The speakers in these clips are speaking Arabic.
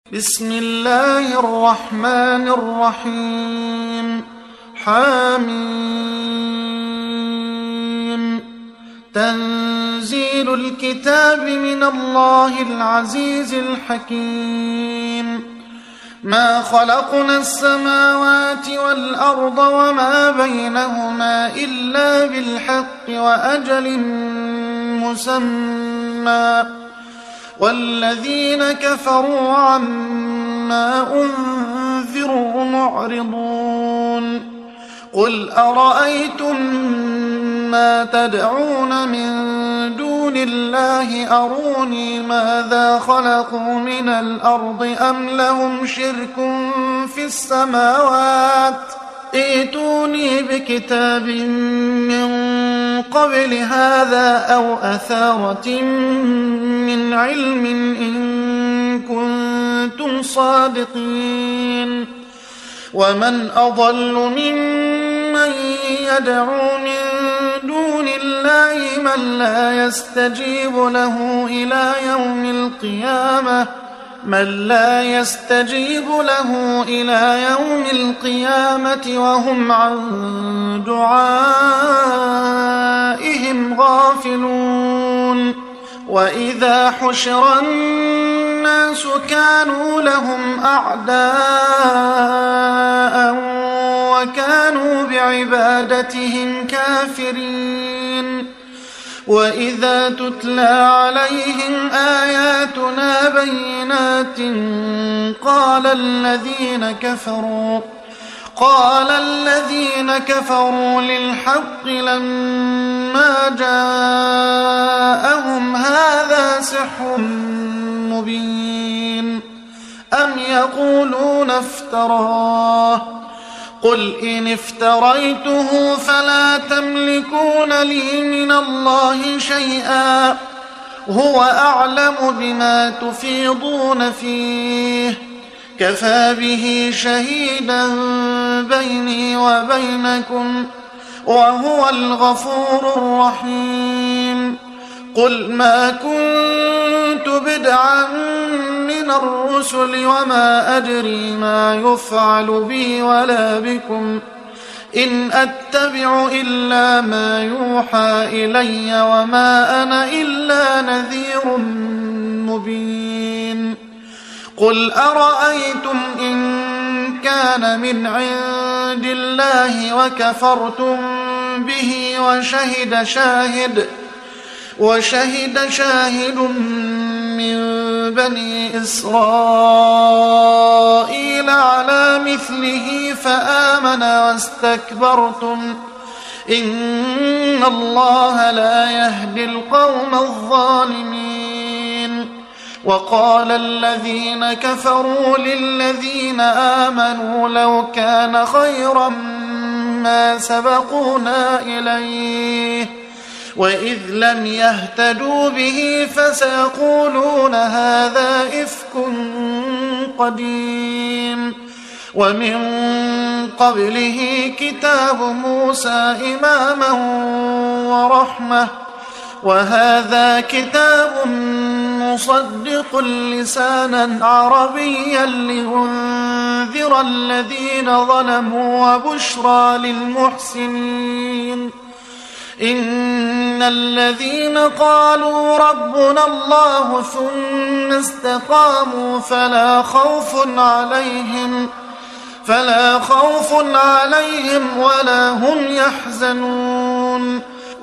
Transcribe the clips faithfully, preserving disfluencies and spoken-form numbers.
بسم الله الرحمن الرحيم. حميم. تنزيل الكتاب من الله العزيز الحكيم. ما خلقنا السماوات والأرض وما بينهما إلا بالحق وأجل مسمى، والذين كفروا عما أنذروا معرضون. قل أرأيتم ما تدعون من دون الله أروني ماذا خلقوا من الأرض أم لهم شرك في السماوات ائتوني بكتاب من قبل هذا أو أثارة من علم إن كنتم صادقين. ومن أضل ممن يدعو من دون الله من لا يستجيب له إلى يوم القيامة من لا يستجيب له إلى يوم القيامة وهم عن دعائهم غافلون. وإذا حشر الناس كانوا لهم أعداء وكانوا بعبادتهم كافرين. وإذا تتلى عليهم آياتنا بينات قال الذين كفروا قال الذين كفروا للحق لما جاءهم هذا سحر مبين أم يقولون افتراه قل إن افتريته فلا تملكون لي من الله شيئا هو أعلم بما تفيضون فيه كفى به شهيدا بيني وبينكم وهو الغفور الرحيم. قل ما كنت بدعا من الرسل وما أدري ما يفعل بي ولا بكم إن أتبع إلا ما يوحى إلي وما أنا إلا نذير مبين. قل أرأيتم إن كان من عند الله وكفرتم به وشهد شاهد وشهد شاهد من بني إسرائيل على مثله فآمن واستكبرتم إن الله لا يهدي القوم الظالمين. وقال الذين كفروا للذين آمنوا لو كان خيرا ما سبقونا إليه وإذ لم يهتدوا به فسيقولون هذا إفك قديم. ومن قبله كتاب موسى إماما ورحمة وهذا كتاب مصدق لسانا عربيا لينذر الذين ظلموا وبشرى للمحسنين. إن الذين قالوا ربنا الله ثم استقاموا فلا خوف عليهم فلا خوف عليهم ولا هم يحزنون.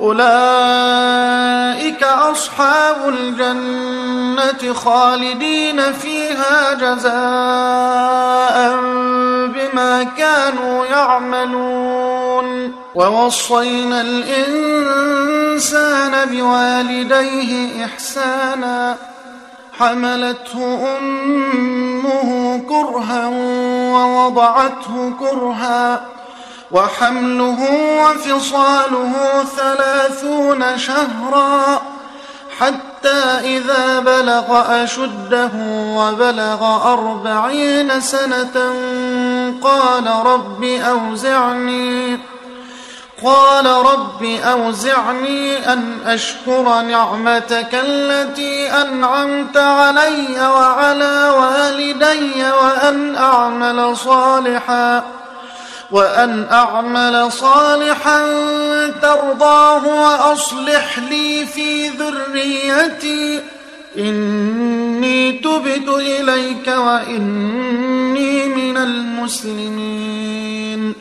أولئك أصحاب الجنة خالدين فيها جزاء بما كانوا يعملون. ووصينا الإنسان بوالديه إحسانا حملته أمه كرها ووضعته كرها وحمله وفصاله ثلاثون شهرا حتى إذا بلغ أشده وبلغ أربعين سنة قال رب أوزعني قال رب أوزعني أن أشكر نعمتك التي أنعمت علي وعلى والدي علي وأن أعمل صالحا وأن أعمل صالحا ترضاه وأصلح لي في ذريتي إني تبت إليك وإني من المسلمين.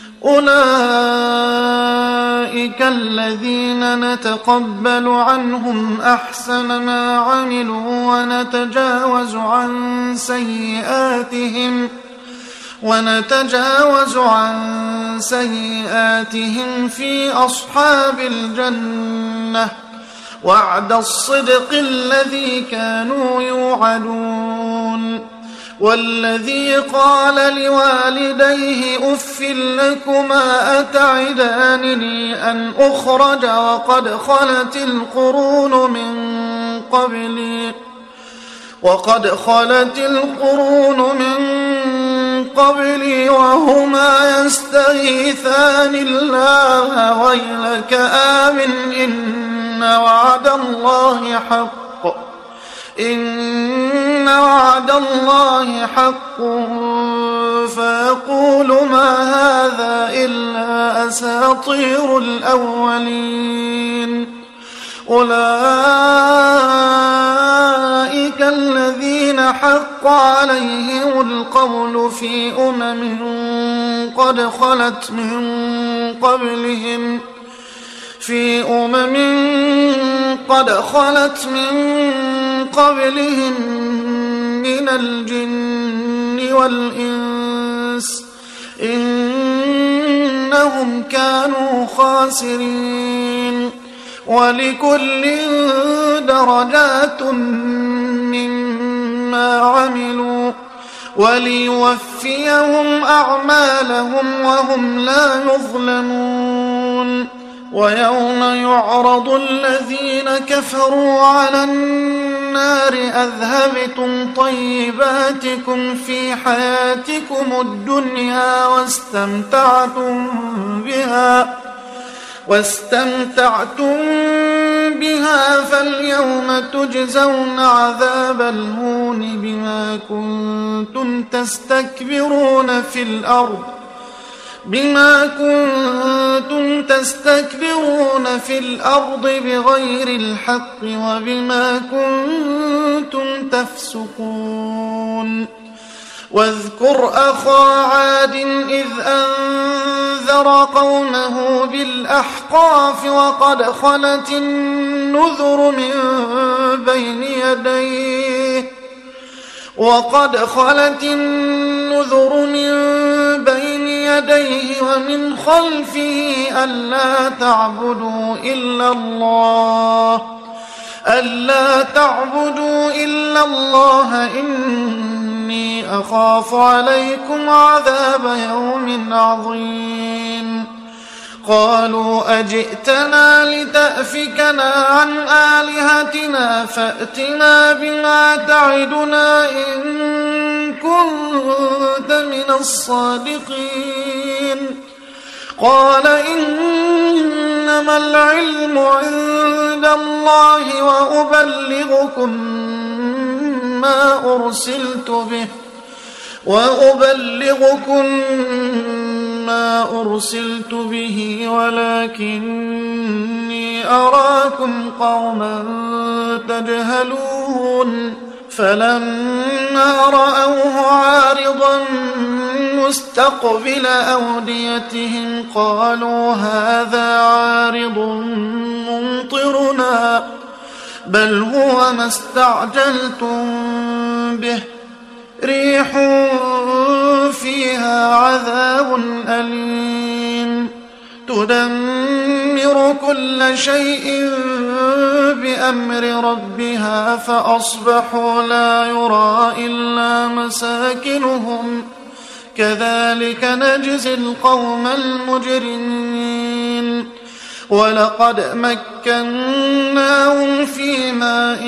أولئك الذين نتقبل عنهم أحسن ما عملوا ونتجاوز عن سيئاتهم ونتجاوز عن سيئاتهم في أصحاب الجنة وعد الصدق الذي كانوا يوعدون. والذي قال لوالديه أف لكما أتعدانني أن أخرج وقد خلت القرون من قبلي وقد خلت القرون من قبلي وهما يستغيثان الله ويلك آمن إن وعد الله حق إن وعد الله حق فيقول ما هذا إلا أساطير الأولين. أولئك الذين حق عليهم القول في أمم قد خلت من قبلهم في أمم قد خلت من قبلهم من الجن والإنس إنهم كانوا خاسرين. ولكل درجات مما عملوا وليوفيهم أعمالهم وهم لا يظلمون. ويوم يعرض الذين كفروا على النار أذهبتم طيباتكم في حياتكم الدنيا واستمتعتم بها واستمتعتم بها فاليوم تجزون عذاب الهون بما كنتم تستكبرون في الأرض بما كنتم تستكبرون في الأرض بغير الحق وبما كنتم تفسقون. واذكر أخا عاد إذ أنذر قومه بالأحقاف وقد خلت النذر من بين يديه وقد خلت النذر من بين يديه ومن خلفه ألا تعبدوا إلا الله ألا تعبدوا إلا الله إني أخاف عليكم عذاب يوم عظيم. قالوا أجئتنا لتأفكنا عن آلهتنا فأتنا بما تعدنا إن كنت من الصادقين. قال إنما العلم عند الله وأبلغكم ما أرسلت به وأبلغكم ما أرسلت به ولكني أراكم قوما تجهلون. فلما رأوه عارضا مستقبل أوديتهم قالوا هذا عارض ممطرنا بل هو ما استعجلتم به ريح فيها عذاب أليم تدمر كل شيء بأمر ربها فأصبحوا لا يرى إلا مساكنهم كذلك نجزي القوم المجرمين. ولقد مكناهم في ماء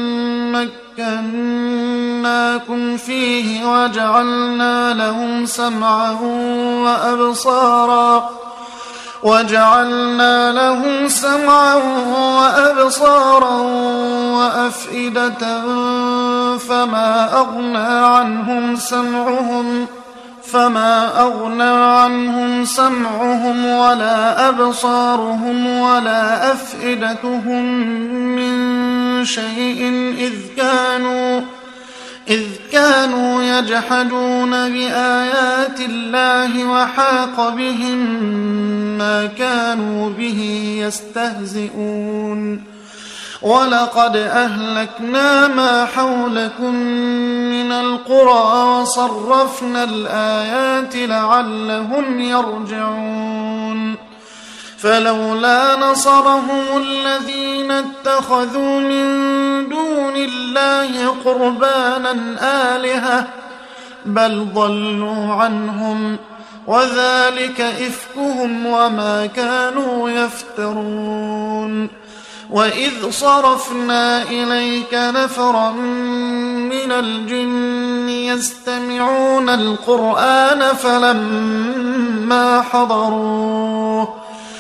مكناكم فيه وجعلنا لهم سمعا وأبصارا وجعلنا لهم سمعا وأبصارا وأفئدة فما أغنى عنهم سمعهم فما أغنى عنهم سمعهم ولا أبصارهم ولا أفئدتهم من شيء إذ كانوا إذ كانوا يجحدون بآيات الله وحاق بهم ما كانوا به يستهزئون ولقد أهلكنا ما حولكم من القرى وصرفنا الآيات لعلهم يرجعون فلولا نصرهم الذين اتخذوا من دون الله قربانا آلهة بل ضلوا عنهم وذلك إفكهم وما كانوا يفترون وإذ صرفنا إليك نفرا من الجن يستمعون القرآن فلما حضروه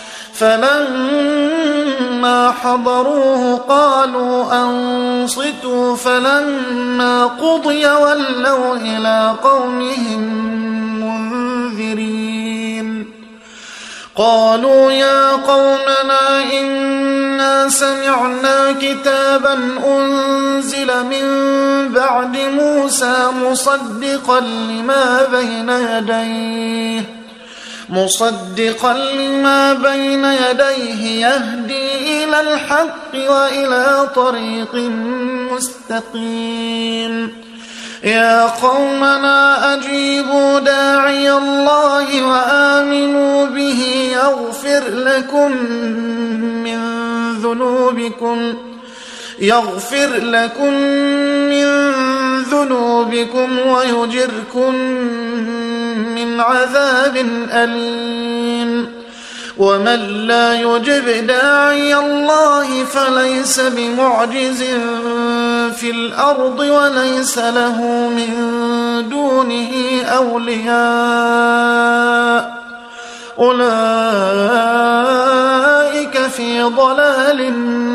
فلما حضروه قالوا أنصتوا فلما قضي ولوا إلى قومهم منذرين قالوا يا قومنا إنا سمعنا كتابا أنزل من بعد موسى مصدقا لما بين يديه مصدقا لما بين يديه يهدي إلى الحق وإلى طريق مستقيم يا قومنا أجيبوا داعي الله وآمنوا به يغفر لكم من ذنوبكم يغفر لكم من ذنوبكم ويجركم من عذاب أليم ومن لا يجب داعي الله فليس بمعجز في الأرض وليس له من دونه أولياء أولئك في ضلال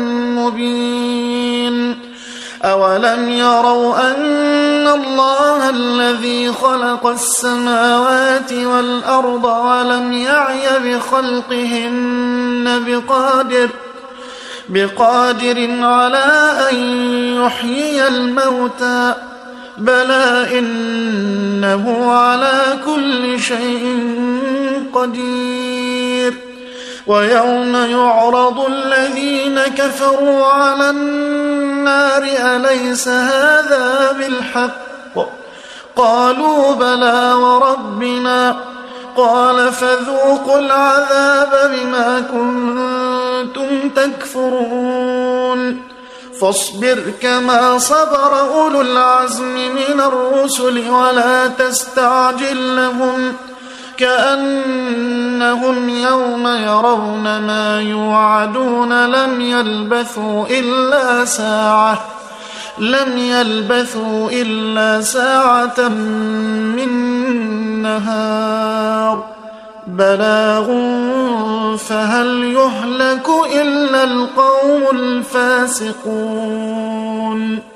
مبين أولم يروا أن الله الذي خلق السماوات والأرض ولم يعي بخلقهن بقادر بقادر على أن يحيي الموتى بلى إنه على كل شيء قدير ويوم يعرض الذين كفروا على النار أليس هذا بالحق قالوا بلى وربنا قال فذوقوا العذاب بما كنتم تكفرون فاصبر كما صبر أولو العزم من الرسل ولا تستعجل لهم كأنهم يوم يرون ما يوعدون لم يلبثوا إلا ساعة لم يلبثوا إلا ساعة من نهار بلاغ فهل يهلك إلا القوم الفاسقون.